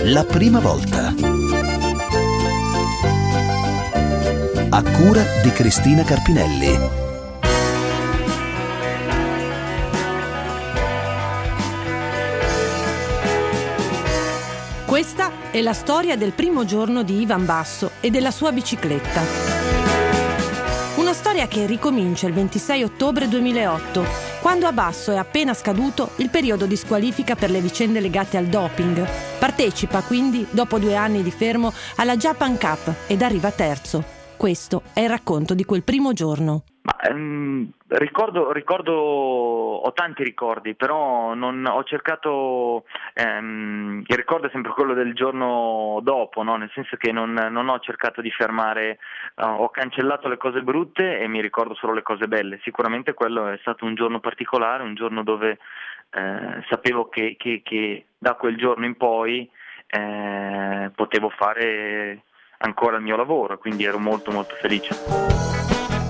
La prima volta. A cura di Cristina Carpinelli. Questa è la storia del primo giorno di Ivan Basso e della sua bicicletta. Una storia che ricomincia il 26 ottobre 2008, quando a Basso è appena scaduto il periodo di squalifica per le vicende legate al doping. Partecipa quindi, dopo 2 anni di fermo, alla Japan Cup ed arriva terzo. Questo è il racconto di quel primo giorno. Ricordo, ho tanti ricordi, però non ho cercato, il ricordo è sempre quello del giorno dopo, no? Nel senso che non ho cercato di fermare, ho cancellato le cose brutte e mi ricordo solo le cose belle. Sicuramente quello è stato un giorno particolare, un giorno dove sapevo che da quel giorno in poi potevo fare ancora il mio lavoro, quindi ero molto molto felice.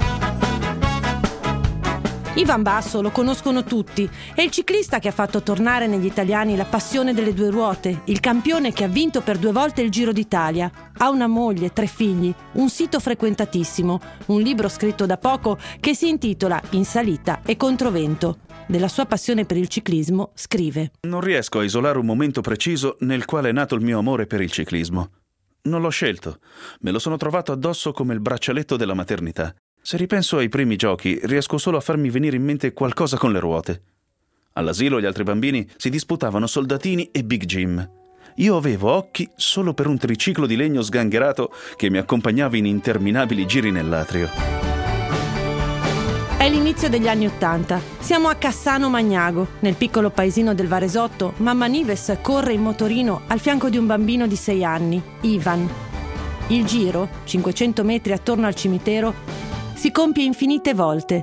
Ivan Basso lo conoscono tutti, è il ciclista che ha fatto tornare negli italiani la passione delle 2 ruote, il campione che ha vinto per 2 volte il Giro d'Italia. Ha una moglie, 3 figli, un sito frequentatissimo, un libro scritto da poco che si intitola In salita e controvento. Della sua passione per il ciclismo scrive: Non riesco a isolare un momento preciso nel quale è nato il mio amore per il ciclismo. Non l'ho scelto, me lo sono trovato addosso come il braccialetto della maternità. Se ripenso ai primi giochi, riesco solo a farmi venire in mente qualcosa con le ruote. All'asilo gli altri bambini si disputavano soldatini e Big Jim. Io avevo occhi solo per un triciclo di legno sgangherato che mi accompagnava in interminabili giri nell'atrio. È l'inizio degli anni '80. Siamo a Cassano Magnago, nel piccolo paesino del Varesotto. Mamma Nives corre in motorino al fianco di un bambino di 6 anni, Ivan. Il giro, 500 metri attorno al cimitero, si compie infinite volte.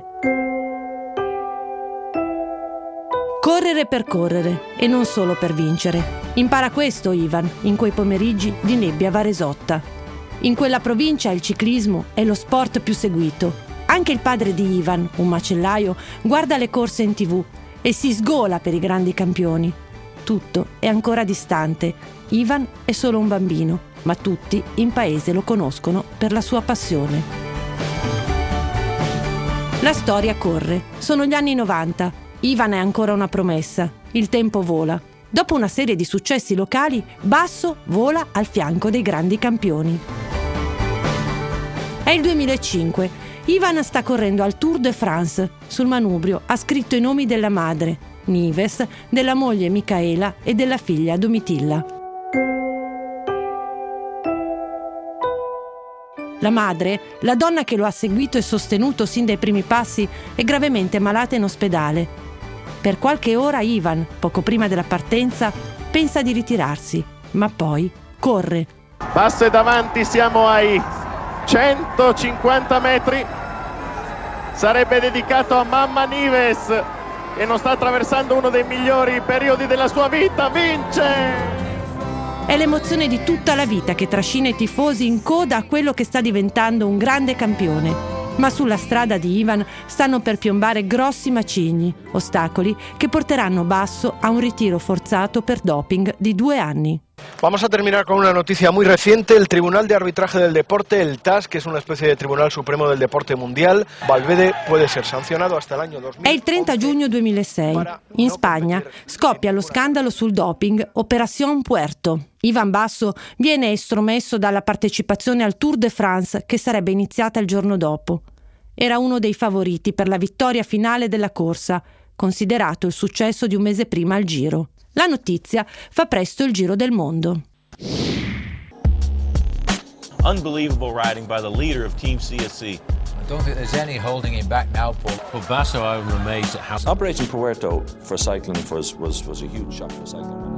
Correre per correre e non solo per vincere. Impara questo Ivan in quei pomeriggi di nebbia varesotta. In quella provincia il ciclismo è lo sport più seguito. Anche il padre di Ivan, un macellaio, guarda le corse in TV e si sgola per i grandi campioni. Tutto è ancora distante. Ivan è solo un bambino, ma tutti in paese lo conoscono per la sua passione. La storia corre. Sono gli anni 90. Ivan è ancora una promessa. Il tempo vola. Dopo una serie di successi locali, Basso vola al fianco dei grandi campioni. È il 2005. Ivan sta correndo al Tour de France. Sul manubrio ha scritto i nomi della madre, Nives, della moglie Micaela e della figlia Domitilla. La madre, la donna che lo ha seguito e sostenuto sin dai primi passi, è gravemente malata in ospedale. Per qualche ora Ivan, poco prima della partenza, pensa di ritirarsi, ma poi corre. Basso è davanti, siamo ai 150 metri. Sarebbe dedicato a mamma Nives, che non sta attraversando uno dei migliori periodi della sua vita. Vince! È l'emozione di tutta la vita che trascina i tifosi in coda a quello che sta diventando un grande campione. Ma sulla strada di Ivan stanno per piombare grossi macigni, ostacoli che porteranno Basso a un ritiro forzato per doping di 2 anni. Vamos a terminar con una noticia muy reciente. El Tribunal de Arbitraje del Deporte, el TAS, que es una especie de Tribunal Supremo del Deporte Mundial, Valverde puede ser sancionado hasta el año 2000. È il 30 giugno 2006. In Spagna scoppia lo scandalo sul doping Operación Puerto. Ivan Basso viene estromesso dalla partecipazione al Tour de France che sarebbe iniziata il giorno dopo. Era uno dei favoriti per la vittoria finale della corsa, considerato il successo di un mese prima al Giro. La notizia fa presto il giro del mondo. Unbelievable riding by the leader of Team CSC. I don't think there's any holding him back now, Paul. For Basso, I'm amazed at how... Operation Puerto for cycling was a huge shock for cycling.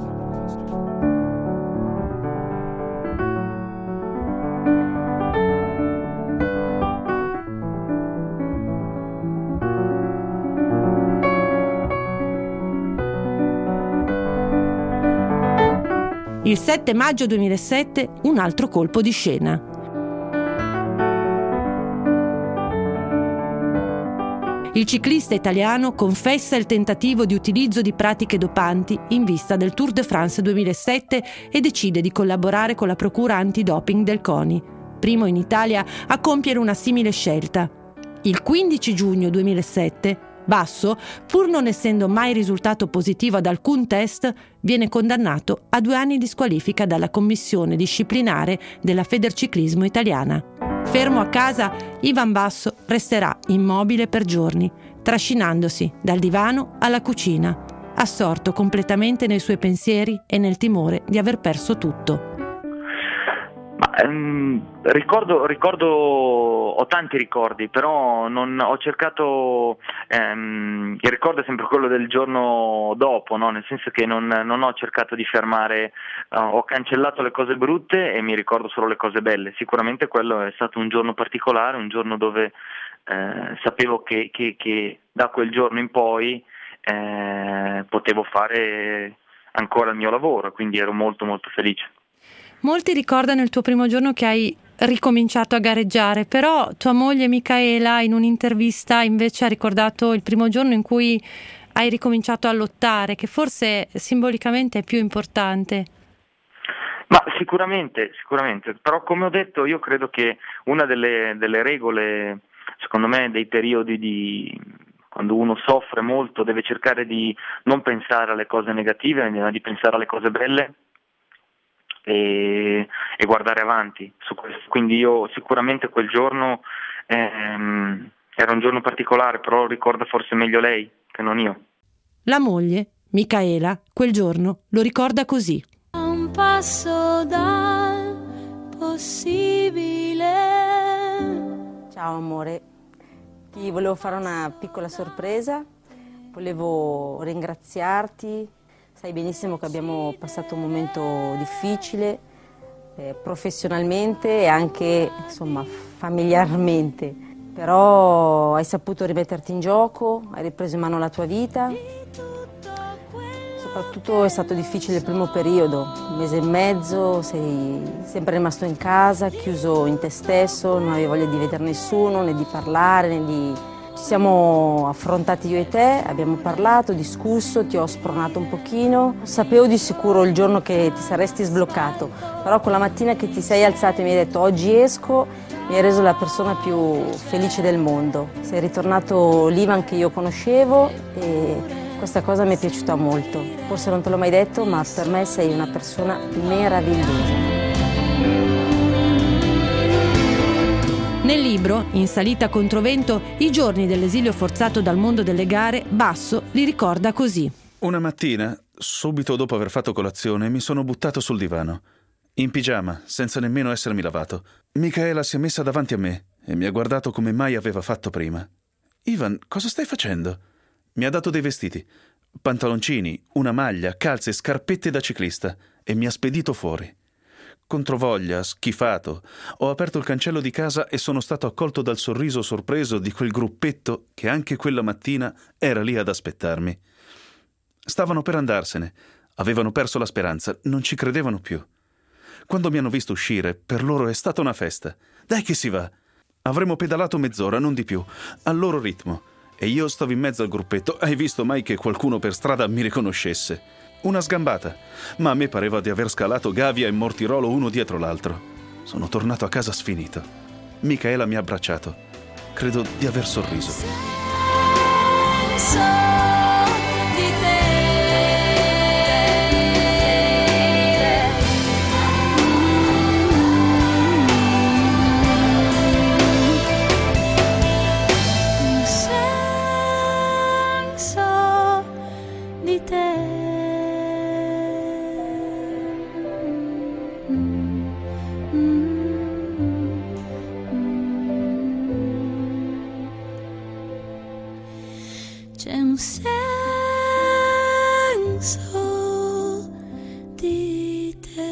Il 7 maggio 2007 un altro colpo di scena. Il ciclista italiano confessa il tentativo di utilizzo di pratiche dopanti in vista del Tour de France 2007 e decide di collaborare con la procura antidoping del CONI, primo in Italia a compiere una simile scelta. Il 15 giugno 2007 Basso, pur non essendo mai risultato positivo ad alcun test, viene condannato a 2 anni di squalifica dalla commissione disciplinare della Federciclismo italiana. Fermo a casa, Ivan Basso resterà immobile per giorni, trascinandosi dal divano alla cucina, assorto completamente nei suoi pensieri e nel timore di aver perso tutto. Ricordo, ho tanti ricordi, però ho cercato, il ricordo è sempre quello del giorno dopo, no? Nel senso che non ho cercato di fermare, ho cancellato le cose brutte e mi ricordo solo le cose belle. Sicuramente quello è stato un giorno particolare, un giorno dove sapevo che da quel giorno in poi potevo fare ancora il mio lavoro, quindi ero molto molto felice. Molti ricordano il tuo primo giorno che hai ricominciato a gareggiare, però tua moglie Micaela in un'intervista invece ha ricordato il primo giorno in cui hai ricominciato a lottare, che forse simbolicamente è più importante. Ma sicuramente, però come ho detto io credo che una delle regole, secondo me, dei periodi quando uno soffre molto deve cercare di non pensare alle cose negative, ma di pensare alle cose belle e guardare avanti su questo. Quindi io sicuramente quel giorno era un giorno particolare, però lo ricorda forse meglio lei che non io. La moglie, Micaela, quel giorno lo ricorda così. A un passo dal possibile. Ciao amore, ti volevo fare una piccola sorpresa, volevo ringraziarti. Sai benissimo che abbiamo passato un momento difficile, professionalmente e anche, insomma, familiarmente. Però hai saputo rimetterti in gioco, hai ripreso in mano la tua vita. Soprattutto è stato difficile il primo periodo, 1 mese e mezzo, sei sempre rimasto in casa, chiuso in te stesso, non avevi voglia di vedere nessuno, né di parlare, né di... Ci siamo affrontati io e te, abbiamo parlato, discusso, ti ho spronato un pochino. Sapevo di sicuro il giorno che ti saresti sbloccato, però quella mattina che ti sei alzato e mi hai detto oggi esco, mi hai reso la persona più felice del mondo. Sei ritornato l'Ivan che io conoscevo e questa cosa mi è piaciuta molto. Forse non te l'ho mai detto, ma per me sei una persona meravigliosa. Nel libro, In salita controvento, i giorni dell'esilio forzato dal mondo delle gare, Basso li ricorda così. Una mattina, subito dopo aver fatto colazione, mi sono buttato sul divano, in pigiama, senza nemmeno essermi lavato. Micaela si è messa davanti a me e mi ha guardato come mai aveva fatto prima. Ivan, cosa stai facendo? Mi ha dato dei vestiti, pantaloncini, una maglia, calze, scarpette da ciclista e mi ha spedito fuori. Controvoglia, schifato, ho aperto il cancello di casa e sono stato accolto dal sorriso sorpreso di quel gruppetto che anche quella mattina era lì ad aspettarmi. Stavano per andarsene, avevano perso la speranza, non ci credevano più. Quando mi hanno visto uscire, per loro è stata una festa. Dai che si va! Avremmo pedalato mezz'ora, non di più, al loro ritmo. E io stavo in mezzo al gruppetto. Hai visto mai che qualcuno per strada mi riconoscesse? Una sgambata, ma a me pareva di aver scalato Gavia e Mortirolo uno dietro l'altro. Sono tornato a casa sfinito. Micaela mi ha abbracciato. Credo di aver sorriso. C'è un senso di te.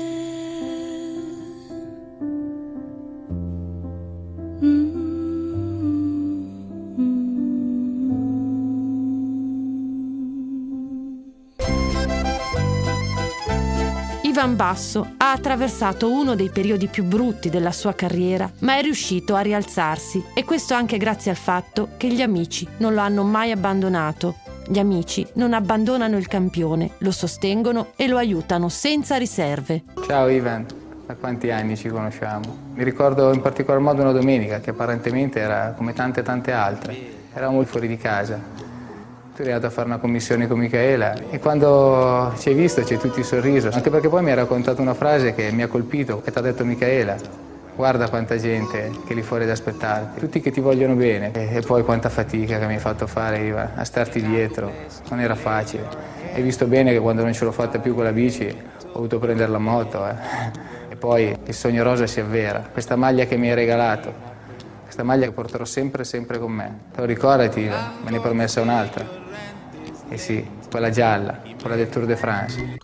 Ivan Basso ha attraversato uno dei periodi più brutti della sua carriera, ma è riuscito a rialzarsi, e questo anche grazie al fatto che gli amici non lo hanno mai abbandonato. Gli amici non abbandonano il campione, lo sostengono e lo aiutano senza riserve. Ciao Ivan, da quanti anni ci conosciamo? Mi ricordo in particolar modo una domenica che apparentemente era come tante altre. Eravamo fuori di casa. Tu eri andato a fare una commissione con Michaela e quando ci hai visto c'è tutto il sorriso, anche perché poi mi hai raccontato una frase che mi ha colpito, che ti ha detto Michaela: guarda quanta gente che è lì fuori ad aspettarti, tutti che ti vogliono bene, e poi quanta fatica che mi hai fatto fare, Ivan, a starti dietro, non era facile. Hai visto bene che quando non ce l'ho fatta più con la bici ho dovuto prendere la moto, E poi il sogno rosa si avvera, questa maglia che mi hai regalato, questa maglia che porterò sempre con me. Te lo ricordati, Ivan? Me ne hai promessa un'altra. Eh sì, quella gialla, quella del Tour de France.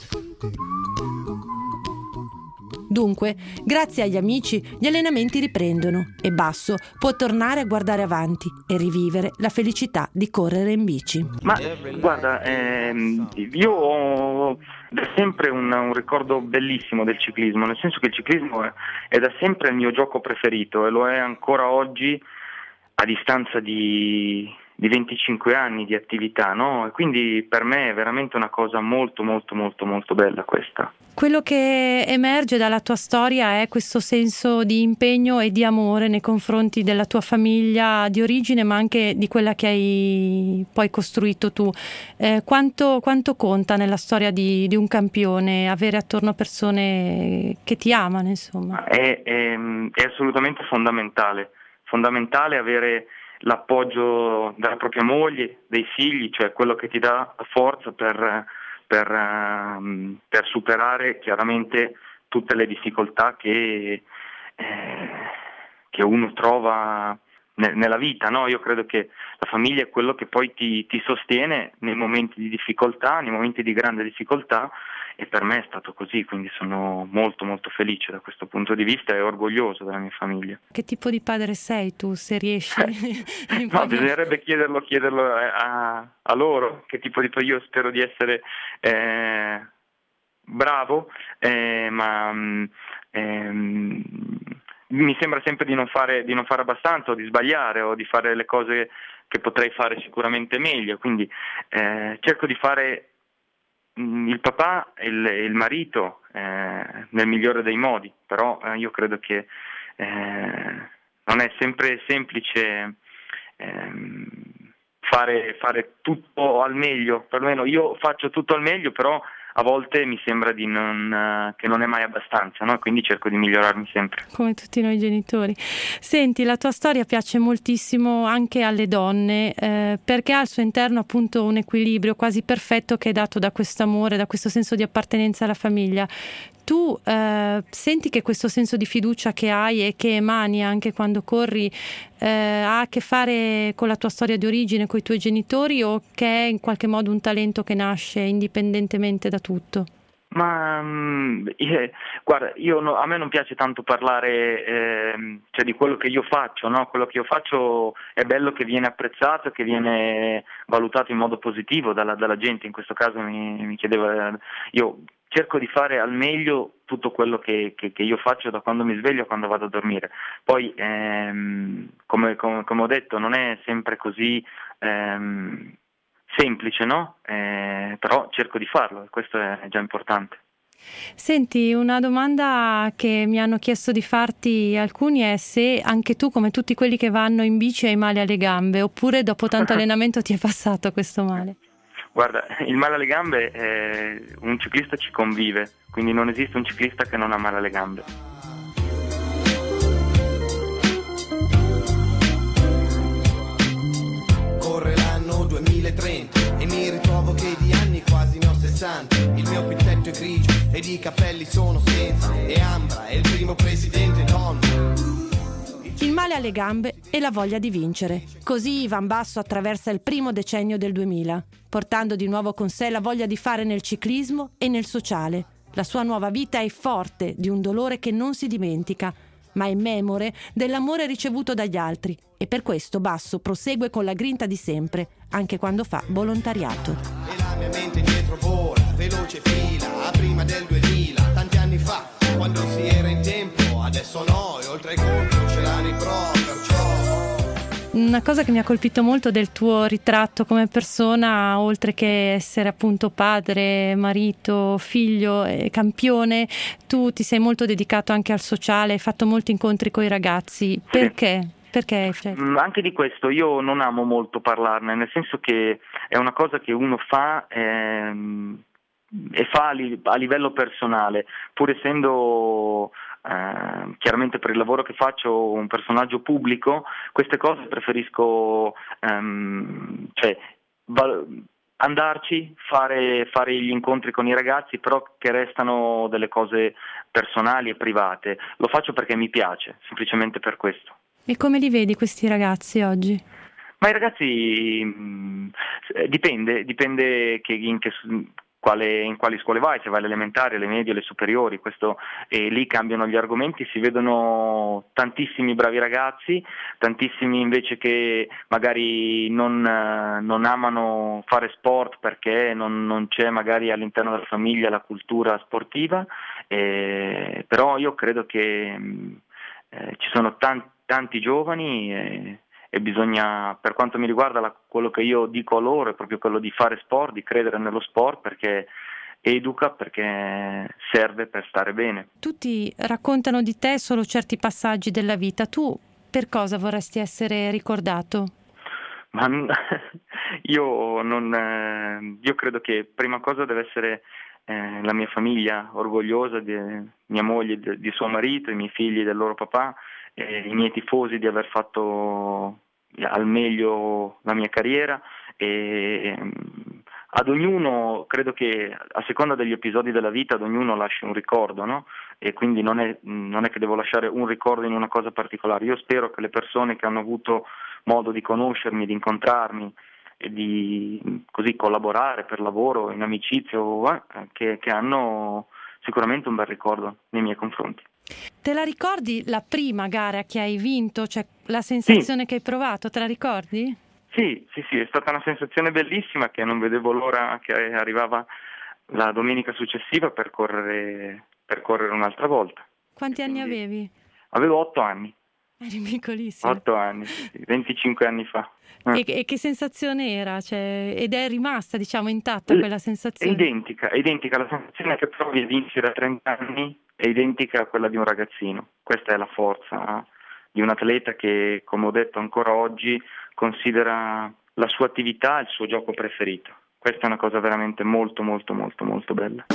Dunque, grazie agli amici, gli allenamenti riprendono e Basso può tornare a guardare avanti e rivivere la felicità di correre in bici. Ma guarda, io ho da sempre un ricordo bellissimo del ciclismo, nel senso che il ciclismo è da sempre il mio gioco preferito e lo è ancora oggi a distanza di 25 anni di attività, no? E quindi per me è veramente una cosa molto bella questa. Quello che emerge dalla tua storia è questo senso di impegno e di amore nei confronti della tua famiglia di origine, ma anche di quella che hai poi costruito tu. Quanto conta nella storia di un campione avere attorno persone che ti amano, insomma? È assolutamente fondamentale avere l'appoggio della propria moglie, dei figli, cioè quello che ti dà forza per superare chiaramente tutte le difficoltà che uno trova nella vita, no? Io credo che la famiglia è quello che poi ti sostiene nei momenti di difficoltà, nei momenti di grande difficoltà, e per me è stato così, quindi sono molto felice da questo punto di vista e orgoglioso della mia famiglia. Che tipo di padre sei tu, se riesci? No, bisognerebbe chiederlo a loro, che tipo di padre. Io spero di essere bravo, ma mi sembra sempre di non fare abbastanza, o di sbagliare, o di fare le cose che potrei fare sicuramente meglio, quindi cerco di fare il papà e il marito nel migliore dei modi, però io credo che non è sempre semplice fare tutto al meglio, perlomeno io faccio tutto al meglio, però a volte mi sembra che non è mai abbastanza, no? Quindi cerco di migliorarmi sempre. Come tutti noi genitori. Senti, la tua storia piace moltissimo anche alle donne, perché ha al suo interno appunto un equilibrio quasi perfetto che è dato da questo amore, da questo senso di appartenenza alla famiglia. Tu senti che questo senso di fiducia che hai e che emani anche quando corri ha a che fare con la tua storia di origine, con i tuoi genitori, o che è in qualche modo un talento che nasce indipendentemente da tutto? Ma guarda, a me non piace tanto parlare cioè di quello che io faccio, no? Quello che io faccio è bello che viene apprezzato, che viene valutato in modo positivo dalla gente. In questo caso mi chiedeva, io cerco di fare al meglio tutto quello che io faccio da quando mi sveglio a quando vado a dormire. Poi come ho detto, non è sempre così semplice, no? Però cerco di farlo e questo è già importante. Senti, una domanda che mi hanno chiesto di farti alcuni è se anche tu, come tutti quelli che vanno in bici, hai male alle gambe, oppure dopo tanto allenamento ti è passato questo male? Guarda, il male alle gambe, un ciclista ci convive, quindi non esiste un ciclista che non ha male alle gambe. Corre l'anno 2030 e mi ritrovo che di anni quasi ne ho 60. Il mio petto è grigio ed i capelli sono senza, e Ambra è il primo presidente donna. Il male alle gambe e la voglia di vincere. Così Ivan Basso attraversa il primo decennio del 2000, portando di nuovo con sé la voglia di fare nel ciclismo e nel sociale. La sua nuova vita è forte di un dolore che non si dimentica, ma è memore dell'amore ricevuto dagli altri, e per questo Basso prosegue con la grinta di sempre, anche quando fa volontariato. la mia mente indietro vola, veloce fila, a prima del 2000, tanti anni fa, quando si era in tempo, adesso no, e oltre ai conti non ce l'hanno i pro, perciò... Una cosa che mi ha colpito molto del tuo ritratto come persona, oltre che essere appunto padre, marito, figlio, campione, tu ti sei molto dedicato anche al sociale, hai fatto molti incontri con i ragazzi. Perché? Perché? Anche di questo io non amo molto parlarne, nel senso che è una cosa che uno fa e fa a livello personale, pur essendo chiaramente per il lavoro che faccio un personaggio pubblico, queste cose preferisco andarci, fare gli incontri con i ragazzi, però che restano delle cose personali e private. Lo faccio perché mi piace, semplicemente per questo. E come li vedi questi ragazzi oggi? Ma i ragazzi dipende in quali scuole vai, se vai alle elementari, alle medie, alle superiori, lì cambiano gli argomenti, si vedono tantissimi bravi ragazzi, tantissimi invece che magari non amano fare sport perché non c'è magari all'interno della famiglia la cultura sportiva, però io credo che ci sono tanti giovani e bisogna, per quanto mi riguarda, quello che io dico a loro è proprio quello di fare sport, di credere nello sport, perché educa, perché serve per stare bene. Tutti raccontano di te solo certi passaggi della vita. Tu per cosa vorresti essere ricordato? Ma io credo che prima cosa deve essere la mia famiglia orgogliosa di mia moglie, di suo marito, i miei figli del loro papà, i miei tifosi di aver fatto al meglio la mia carriera, e ad ognuno, credo che a seconda degli episodi della vita, ad ognuno lasci un ricordo, no? E quindi non è che devo lasciare un ricordo in una cosa particolare. Io spero che le persone che hanno avuto modo di conoscermi, di incontrarmi e di così collaborare per lavoro, in amicizia, che hanno sicuramente un bel ricordo nei miei confronti. Te la ricordi la prima gara che hai vinto? Cioè la sensazione che hai provato, te la ricordi? Sì, è stata una sensazione bellissima che non vedevo l'ora che arrivava la domenica successiva per correre un'altra volta. Quanti anni avevi? Avevo 8 anni. Eri piccolissimo. 8 anni, sì, 25 anni fa. E che sensazione era? Ed è rimasta, diciamo, intatta quella sensazione? È identica, la sensazione che provi a vincere a 30 anni è identica a quella di un ragazzino. Questa è la forza di un atleta che, come ho detto, ancora oggi considera la sua attività il suo gioco preferito. Questa è una cosa veramente molto molto molto molto bella.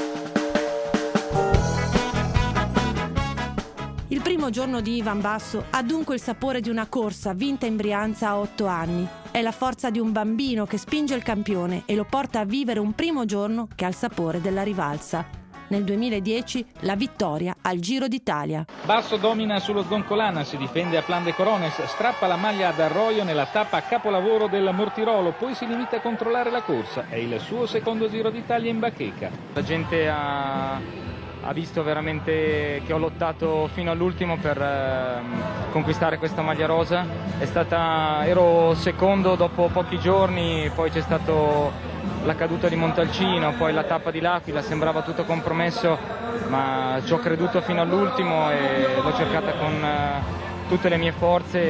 Il primo giorno di Ivan Basso ha dunque il sapore di una corsa vinta in Brianza a 8 anni. È la forza di un bambino che spinge il campione e lo porta a vivere un primo giorno che ha il sapore della rivalsa. Nel 2010 la vittoria al Giro d'Italia. Basso domina sullo Sgoncolana, si difende a Plan de Corones, strappa la maglia ad Arroyo nella tappa capolavoro del Mortirolo, poi si limita a controllare la corsa. È il suo secondo Giro d'Italia in bacheca. La gente ha visto veramente che ho lottato fino all'ultimo per conquistare questa maglia rosa. Ero secondo dopo pochi giorni, poi c'è stato la caduta di Montalcino, poi la tappa di L'Aquila, sembrava tutto compromesso, ma ci ho creduto fino all'ultimo e l'ho cercata con tutte le mie forze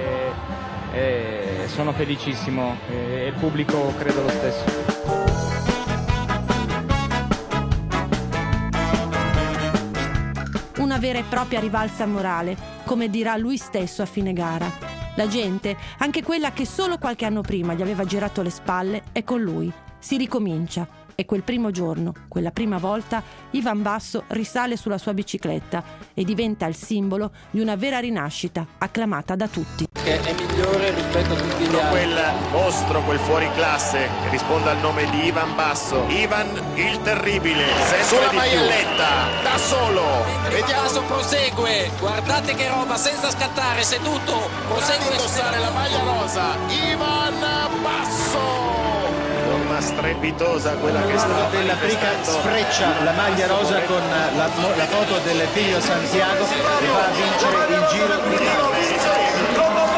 e sono felicissimo e il pubblico credo lo stesso. Una vera e propria rivalsa morale, come dirà lui stesso a fine gara. La gente, anche quella che solo qualche anno prima gli aveva girato le spalle, è con lui. Si ricomincia e quel primo giorno, quella prima volta, Ivan Basso risale sulla sua bicicletta e diventa il simbolo di una vera rinascita, acclamata da tutti. Che è migliore rispetto a tutti gli altri. Quel mostro, quel fuoriclasse che risponde al nome di Ivan Basso. Ivan il terribile, sulla maialetta, da solo. Vediamo. Basso prosegue, guardate che roba, senza scattare, seduto. Prosegue a indossare la maglia rosa. Ivan Basso. Forma strepitosa quella che sta della Brica sfreccia la maglia rosa con la foto del figlio Santiago e va a vincere il Giro d'Italia.